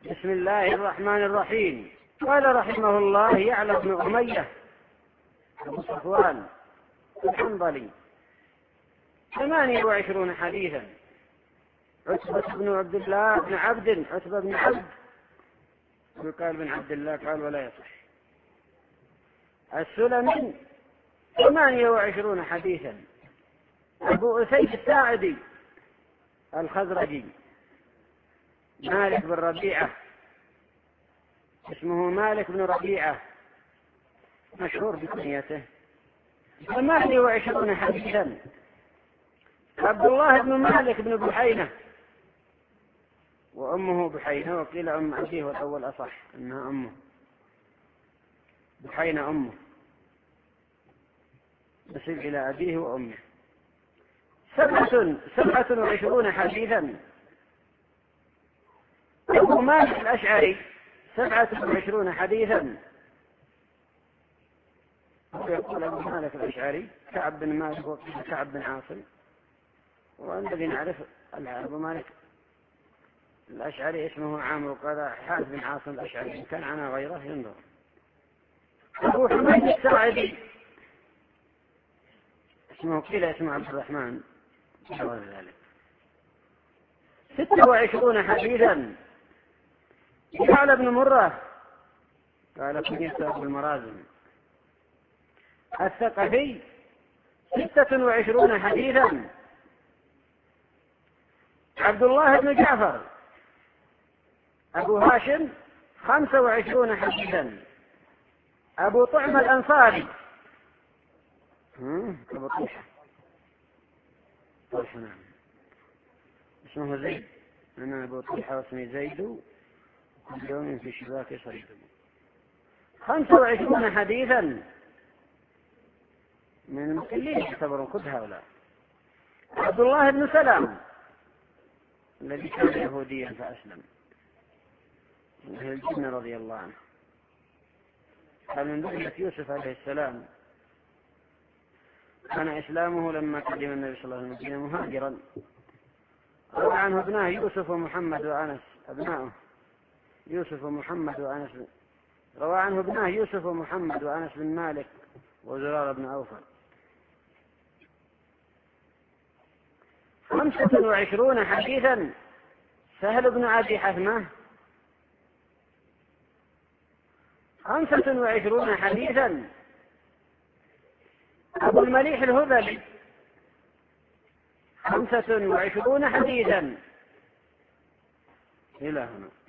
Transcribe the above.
بسم الله الرحمن الرحيم. قال رحمه الله: يعلى بن أمية أبو صفوان الحنظلي 28 حديثا. عتبة بن عبد الله بن عبد، عتبة بن عبد، وقال بن عبد الله قال ولا يصح. السلمي 28 حديثا. أبو أسيد الساعدي الخزرجي مالك بن ربيعة، اسمه مالك بن ربيعة، مشهور بكنيته، 28 حديثا. عبد الله بن مالك بن بحينة، وأمه بحينة، وقيل أم أبيه، والأول أصح أنها أمه بحينة، أمه نسب إلى أبيه وأمه. 27 حديثا. أبو مالك الأشعري 27 حديثا. يقول أبو مالك الأشعري كعب بن مالك، وقيل كعب بن عاصم، والذي نعرف أبو مالك الأشعري اسمه عامر، وقال حارث بن عاصم الأشعري، إن كان عنا غيره ينظر. أبو حميد الساعدي اسمه قيل اسمه عبد الرحمن وغير ذلك. 26 حديثا. يعلى بن مرة قال كنيته أبو المرازم الثقفي 26 حديثا. عبد الله بن جعفر أبو هاشم 25 حديثا. أبو طعم الأنصاري أبو طلحة نعم، اسمه زيد، أنا أبو طلحة واسمي زيد، كل يوم في شباك صيد. 25 حديثا. من المقلين يعتبرون خذ هؤلاء. عبد الله بن سلام الذي كان يهوديا فأسلم، من أهل الجنة رضي الله عنه، كان من ذرية يوسف عليه السلام. كان إسلامه لما قدم النبي صلى الله عليه وسلم مهاجرا. روى عنه ابناه يوسف ومحمد وأنس، أبناؤه يوسف ومحمد وأنس. روى عنه ابناه يوسف ومحمد وأنس بن مالك وزرار بن أوفى. 25 حديثا. سهل بن أبي حثمة 25 حديثا. أبو المليح الهذلي 25 حديثا. إلى هنا.